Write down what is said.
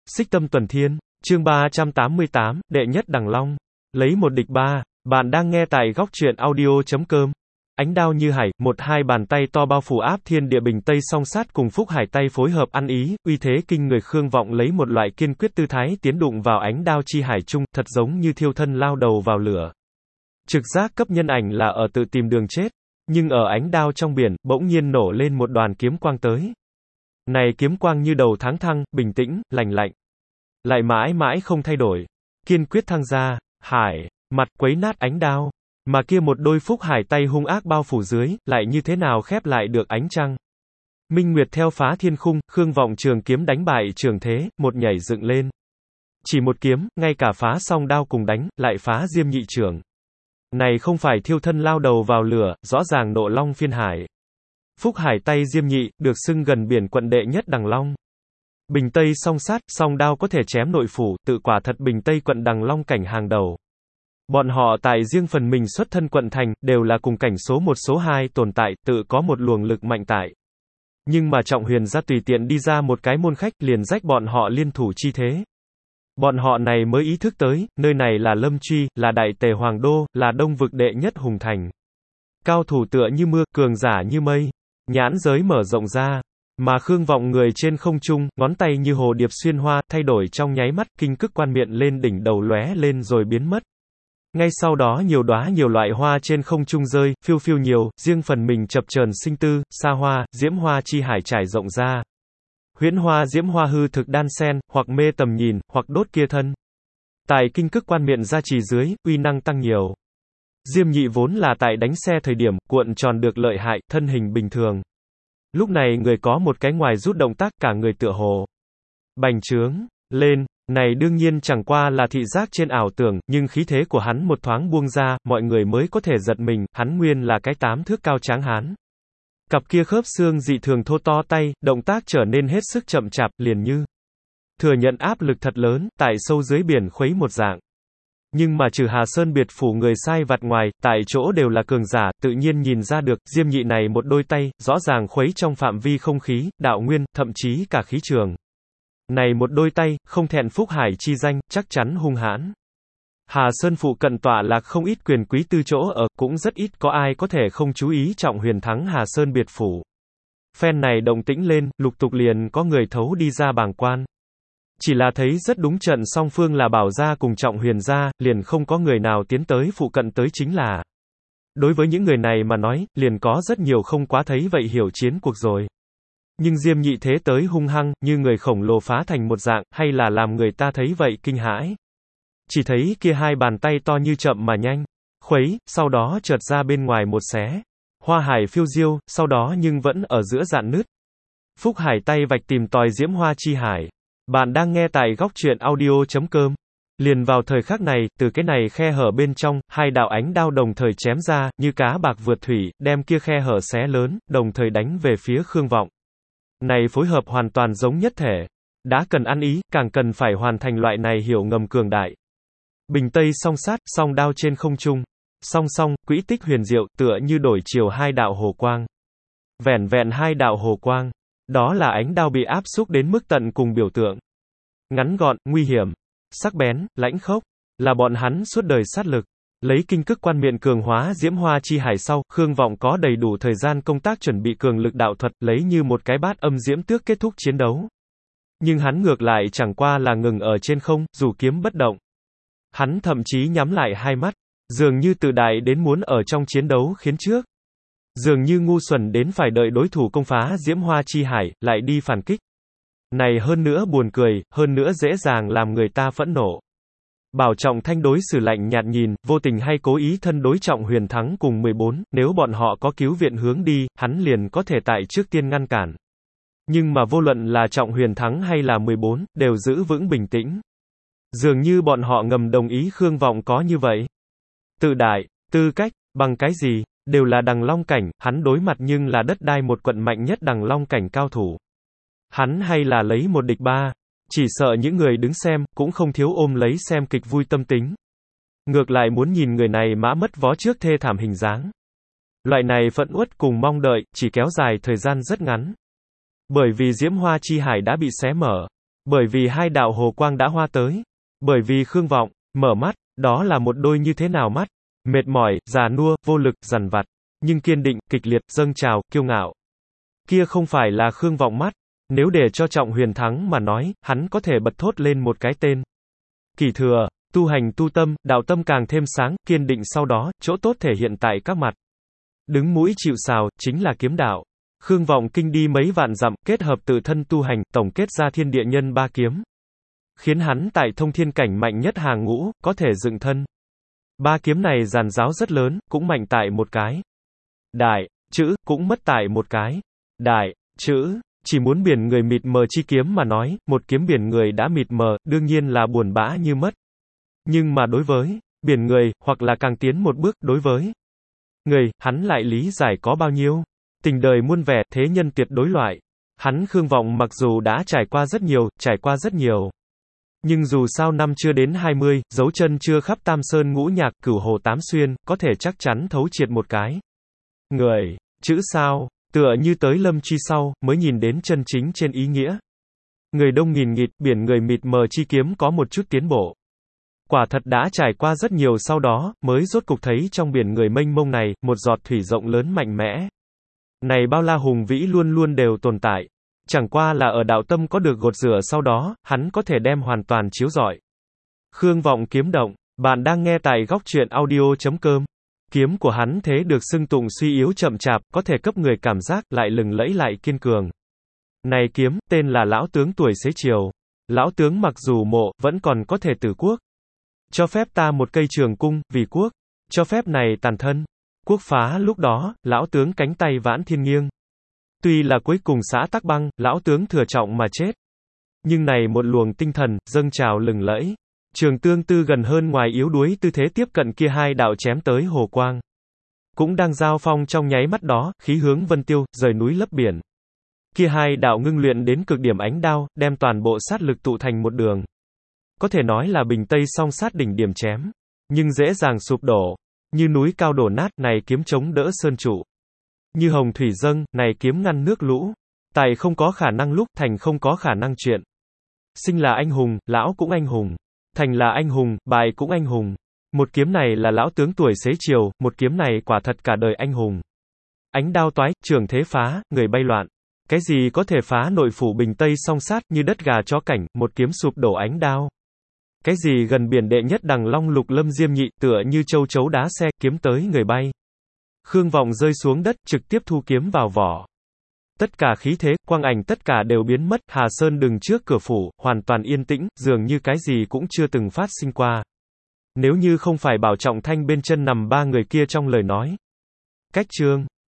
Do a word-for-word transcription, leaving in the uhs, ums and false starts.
Xích Tâm Tuần Thiên, chương ba trăm tám mươi tám, đệ nhất Đằng Long. Lấy một địch ba, bạn đang nghe tại góc truyện audio chấm com. Ánh đao như hải, một hai bàn tay to bao phủ áp thiên địa bình tây song sát cùng Phúc Hải tay phối hợp ăn ý, uy thế kinh người. Khương Vọng lấy một loại kiên quyết tư thái tiến đụng vào ánh đao chi hải chung, thật giống như thiêu thân lao đầu vào lửa. Trực giác cấp nhân ảnh là ở tự tìm đường chết, nhưng ở ánh đao trong biển, bỗng nhiên nổ lên một đoàn kiếm quang tới. Này kiếm quang như đầu tháng thăng, bình tĩnh, lành lạnh. Lại mãi mãi không thay đổi. Kiên quyết thăng ra, hải, mặt quấy nát ánh đao. Mà kia một đôi Phúc Hải tay hung ác bao phủ dưới, lại như thế nào khép lại được ánh trăng. Minh Nguyệt theo phá thiên khung, Khương Vọng trường kiếm đánh bại trường thế, một nhảy dựng lên. Chỉ một kiếm, ngay cả phá song đao cùng đánh, lại phá diêm nhị trường. Này không phải thiêu thân lao đầu vào lửa, rõ ràng nộ long phiên hải. Phúc Hải tay diêm nhị, được xưng gần biển quận đệ nhất Đằng Long. Bình Tây song sát, song đao có thể chém nội phủ, tự quả thật Bình Tây quận Đằng Long cảnh hàng đầu. Bọn họ tại riêng phần mình xuất thân quận thành, đều là cùng cảnh số một số hai tồn tại, tự có một luồng lực mạnh tại. Nhưng mà Trọng Huyền ra tùy tiện đi ra một cái môn khách, liền rách bọn họ liên thủ chi thế. Bọn họ này mới ý thức tới, nơi này là Lâm Truy, là Đại Tề Hoàng Đô, là Đông vực đệ nhất hùng thành. Cao thủ tựa như mưa, cường giả như mây. Nhãn giới mở rộng ra. Mà Khương Vọng người trên không trung, ngón tay như hồ điệp xuyên hoa, thay đổi trong nháy mắt, kinh cức quan miệng lên đỉnh đầu lóe lên rồi biến mất. Ngay sau đó nhiều đóa nhiều loại hoa trên không trung rơi, phiêu phiêu nhiều, riêng phần mình chập chờn sinh tư, xa hoa, diễm hoa chi hải trải rộng ra. Huyễn hoa diễm hoa hư thực đan xen, hoặc mê tầm nhìn, hoặc đốt kia thân. Tại kinh cức quan miệng gia trì dưới, uy năng tăng nhiều. Diêm nhị vốn là tại đánh xe thời điểm, cuộn tròn được lợi hại, thân hình bình thường. Lúc này người có một cái ngoài rút động tác cả người tựa hồ. Bành trướng, lên, này đương nhiên chẳng qua là thị giác trên ảo tưởng, nhưng khí thế của hắn một thoáng buông ra, mọi người mới có thể giật mình, hắn nguyên là cái tám thước cao tráng hán. Cặp kia khớp xương dị thường thô to tay, động tác trở nên hết sức chậm chạp, liền như thừa nhận áp lực thật lớn, tại sâu dưới biển khuấy một dạng. Nhưng mà trừ Hà Sơn biệt phủ người sai vặt ngoài, tại chỗ đều là cường giả, tự nhiên nhìn ra được, diêm nhị này một đôi tay, rõ ràng khuấy trong phạm vi không khí, đạo nguyên, thậm chí cả khí trường. Này một đôi tay, không thẹn Phúc Hải chi danh, chắc chắn hung hãn. Hà Sơn phụ cận tọa lạc không ít quyền quý tư chỗ ở, cũng rất ít có ai có thể không chú ý Trọng Huyền thắng Hà Sơn biệt phủ. Phen này động tĩnh lên, lục tục liền có người thấu đi ra bàng quan. Chỉ là thấy rất đúng trận song phương là Bảo gia cùng Trọng Huyền gia, liền không có người nào tiến tới phụ cận tới chính là. Đối với những người này mà nói, liền có rất nhiều không quá thấy vậy hiểu chiến cuộc rồi. Nhưng diêm nhị thế tới hung hăng, như người khổng lồ phá thành một dạng, hay là làm người ta thấy vậy kinh hãi. Chỉ thấy kia hai bàn tay to như chậm mà nhanh, khuấy, sau đó chợt ra bên ngoài một xé. Hoa hải phiêu diêu, sau đó nhưng vẫn ở giữa dạn nứt. Phúc Hải tay vạch tìm tòi diễm hoa chi hải. Bạn đang nghe tại góc truyện audio chấm com. Liền vào thời khắc này, từ cái này khe hở bên trong, hai đạo ánh đao đồng thời chém ra, như cá bạc vượt thủy, đem kia khe hở xé lớn, đồng thời đánh về phía Khương Vọng. Này phối hợp hoàn toàn giống nhất thể. Đã cần ăn ý, càng cần phải hoàn thành loại này hiểu ngầm cường đại. Bình Tây song sát, song đao trên không trung. Song song, quỹ tích huyền diệu, tựa như đổi chiều hai đạo hồ quang. Vẻn vẹn hai đạo hồ quang. Đó là ánh đao bị áp xúc đến mức tận cùng biểu tượng. Ngắn gọn, nguy hiểm, sắc bén, lãnh khốc, là bọn hắn suốt đời sát lực. Lấy kinh cức quan miệng cường hóa diễm hoa chi hải sau, Khương Vọng có đầy đủ thời gian công tác chuẩn bị cường lực đạo thuật, lấy như một cái bát âm diễm tước kết thúc chiến đấu. Nhưng hắn ngược lại chẳng qua là ngừng ở trên không, dù kiếm bất động. Hắn thậm chí nhắm lại hai mắt, dường như tự đại đến muốn ở trong chiến đấu khiến trước. Dường như ngu xuẩn đến phải đợi đối thủ công phá diễm hoa chi hải, lại đi phản kích. Này hơn nữa buồn cười, hơn nữa dễ dàng làm người ta phẫn nộ. Bảo Trọng Thanh đối xử lạnh nhạt nhìn, vô tình hay cố ý thân đối Trọng Huyền thắng cùng mười bốn, nếu bọn họ có cứu viện hướng đi, hắn liền có thể tại trước tiên ngăn cản. Nhưng mà vô luận là Trọng Huyền thắng hay là mười bốn, đều giữ vững bình tĩnh. Dường như bọn họ ngầm đồng ý Khương Vọng có như vậy. Tự đại, tư cách, bằng cái gì, đều là Đằng Long cảnh, hắn đối mặt nhưng là đất đai một quận mạnh nhất Đằng Long cảnh cao thủ. Hắn hay là lấy một địch ba. Chỉ sợ những người đứng xem, cũng không thiếu ôm lấy xem kịch vui tâm tính. Ngược lại muốn nhìn người này mã mất vó trước thê thảm hình dáng. Loại này phẫn uất cùng mong đợi, chỉ kéo dài thời gian rất ngắn. Bởi vì diễm hoa chi hải đã bị xé mở. Bởi vì hai đạo hồ quang đã hoa tới. Bởi vì Khương Vọng, mở mắt, đó là một đôi như thế nào mắt? Mệt mỏi, già nua, vô lực, dằn vặt. Nhưng kiên định, kịch liệt, dâng trào, kiêu ngạo. Kia không phải là Khương Vọng mắt. Nếu để cho Trọng Huyền thắng mà nói, hắn có thể bật thốt lên một cái tên. Kỳ Thừa, tu hành tu tâm, đạo tâm càng thêm sáng, kiên định sau đó, chỗ tốt thể hiện tại các mặt. Đứng mũi chịu sào, chính là kiếm đạo. Khương Vọng kinh đi mấy vạn dặm, kết hợp tự thân tu hành, tổng kết ra thiên địa nhân ba kiếm. Khiến hắn tại thông thiên cảnh mạnh nhất hàng ngũ, có thể dựng thân. Ba kiếm này giàn giáo rất lớn, cũng mạnh tại một cái. Đại, chữ, cũng mất tại một cái. Đại, chữ, chỉ muốn biển người mịt mờ chi kiếm mà nói, một kiếm biển người đã mịt mờ, đương nhiên là buồn bã như mất. Nhưng mà đối với biển người, hoặc là càng tiến một bước, đối với người, hắn lại lý giải có bao nhiêu. Tình đời muôn vẻ, thế nhân tuyệt đối loại. Hắn Khương Vọng mặc dù đã trải qua rất nhiều, trải qua rất nhiều. Nhưng dù sao năm chưa đến hai mươi, dấu chân chưa khắp tam sơn ngũ nhạc, cửu hồ tám xuyên, có thể chắc chắn thấu triệt một cái. Người, chữ sao, tựa như tới lâm truy sau, mới nhìn đến chân chính trên ý nghĩa. Người đông nghìn nghịt, biển người mịt mờ chi kiếm có một chút tiến bộ. Quả thật đã trải qua rất nhiều sau đó, mới rốt cục thấy trong biển người mênh mông này, một giọt thủy rộng lớn mạnh mẽ. Này bao la hùng vĩ luôn luôn đều tồn tại. Chẳng qua là ở đạo tâm có được gột rửa sau đó, hắn có thể đem hoàn toàn chiếu rọi. Khương Vọng kiếm động, bạn đang nghe tại góc truyện audio chấm com. Kiếm của hắn thế được xưng tụng suy yếu chậm chạp, có thể cấp người cảm giác lại lừng lẫy lại kiên cường. Này kiếm, tên là lão tướng tuổi xế chiều. Lão tướng mặc dù mộ, vẫn còn có thể tử quốc. Cho phép ta một cây trường cung, vì quốc. Cho phép này tàn thân. Quốc phá lúc đó, lão tướng cánh tay vãn thiên nghiêng. Tuy là cuối cùng xã tắc băng, lão tướng thừa trọng mà chết. Nhưng này một luồng tinh thần, dâng trào lừng lẫy. Trường tương tư gần hơn ngoài yếu đuối tư thế tiếp cận kia hai đạo chém tới hồ quang. Cũng đang giao phong trong nháy mắt đó, khí hướng vân tiêu, rời núi lấp biển. Kia hai đạo ngưng luyện đến cực điểm ánh đao, đem toàn bộ sát lực tụ thành một đường. Có thể nói là bình tây song sát đỉnh điểm chém. Nhưng dễ dàng sụp đổ. Như núi cao đổ nát, này kiếm chống đỡ sơn trụ. Như hồng thủy dâng, này kiếm ngăn nước lũ. Tài không có khả năng lúc, thành không có khả năng chuyện. Sinh là anh hùng, lão cũng anh hùng. Thành là anh hùng, bại cũng anh hùng. Một kiếm này là lão tướng tuổi xế chiều, một kiếm này quả thật cả đời anh hùng. Ánh đao toái, trường thế phá, người bay loạn. Cái gì có thể phá nội phủ bình tây song sát như đất gà chó cảnh, một kiếm sụp đổ ánh đao. Cái gì gần biển đệ nhất đằng long lục lâm diêm nhị, tựa như châu chấu đá xe, kiếm tới người bay. Khương Vọng rơi xuống đất, trực tiếp thu kiếm vào vỏ. Tất cả khí thế, quang ảnh tất cả đều biến mất, Hà Sơn đừng trước cửa phủ, hoàn toàn yên tĩnh, dường như cái gì cũng chưa từng phát sinh qua. Nếu như không phải bảo Trọng Thanh bên chân nằm ba người kia trong lời nói. Cách chương